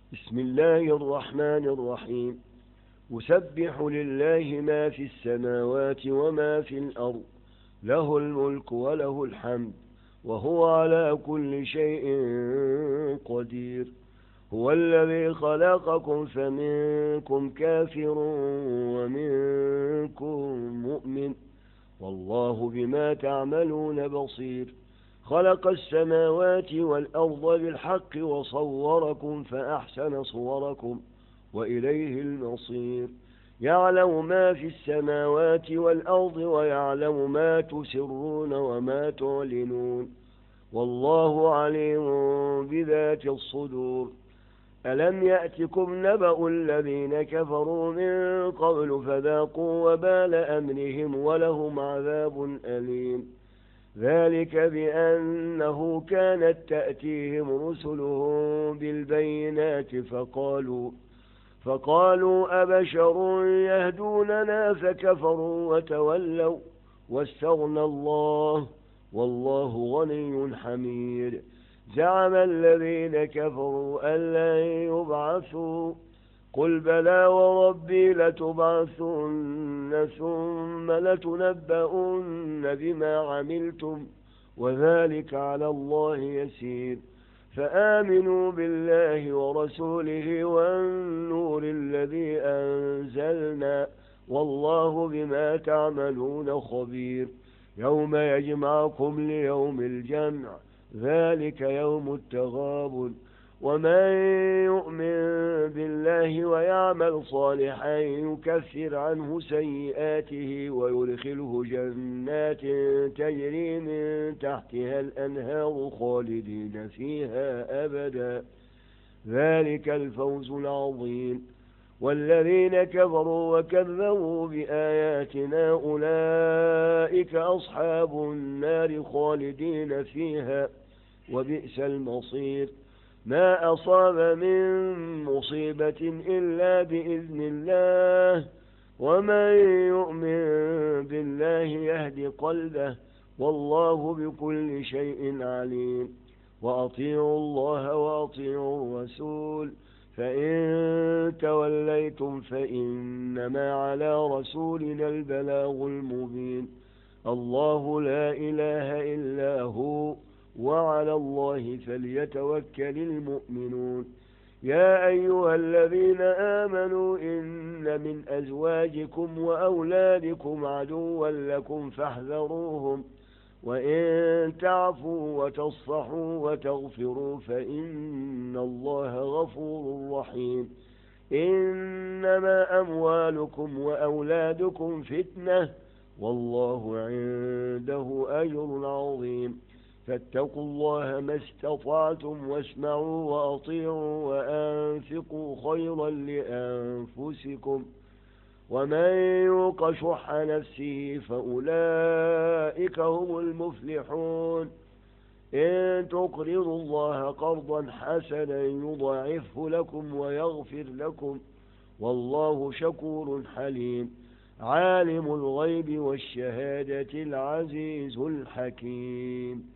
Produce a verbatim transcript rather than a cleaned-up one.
بسم الله الرحمن الرحيم. يسبح لله ما في السماوات وما في الأرض، له الملك وله الحمد، وهو على كل شيء قدير. هو الذي خلقكم فمنكم كافر ومنكم مؤمن، والله بما تعملون بصير. خلق السماوات والأرض بالحق وصوركم فأحسن صوركم وإليه المصير. يعلم ما في السماوات والأرض ويعلم ما تسرون وما تعلنون، والله عليم بذات الصدور. ألم يأتكم نبأ الذين كفروا من قبل فذاقوا وبال أمرهم ولهم عذاب أليم. ذلك بأنه كانت تأتيهم رسلهم بالبينات فقالوا فقالوا أبشر يهدوننا فكفروا وتولوا واستغنى الله، والله غني حميد. زعم الذين كفروا أن لن يبعثوا، قل بلى وربي لتبعثن ثم لتنبؤن بما عملتم، وذلك على الله يسير. فآمنوا بالله ورسوله والنور الذي أنزلنا، والله بما تعملون خبير. يوم يجمعكم ليوم الجمع، ذلك يوم التغابن. ومن يؤمن بالله ويعمل صالحا يكفر عنه سيئاته ويدخله جنات تجري من تحتها الأنهار خالدين فيها أبدا، ذلك الفوز العظيم. والذين كفروا وكذبوا بآياتنا أولئك أصحاب النار خالدين فيها، وبئس المصير. ما أصاب من مصيبة إلا بإذن الله، ومن يؤمن بالله يهد قلبه، والله بكل شيء عليم. وأطيعوا الله وأطيعوا الرسول، فإن توليتم فإنما على رسولنا البلاغ المبين. الله لا إله إلا هو، وعلى الله فليتوكل المؤمنون. يا أيها الذين آمنوا إن من أزواجكم وأولادكم عدوا لكم فاحذروهم، وإن تعفوا وتصفحوا وتغفروا فإن الله غفور رحيم. إنما أموالكم وأولادكم فتنة، والله عنده أجر عظيم. فاتقوا الله ما استطعتم واسمعوا وأطيعوا وأنفقوا خيرا لأنفسكم، ومن يوق شح نفسه فأولئك هم المفلحون. إن تقرضوا الله قرضا حسنا يضاعفه لكم ويغفر لكم، والله شكور حليم. عالم الغيب والشهادة العزيز الحكيم.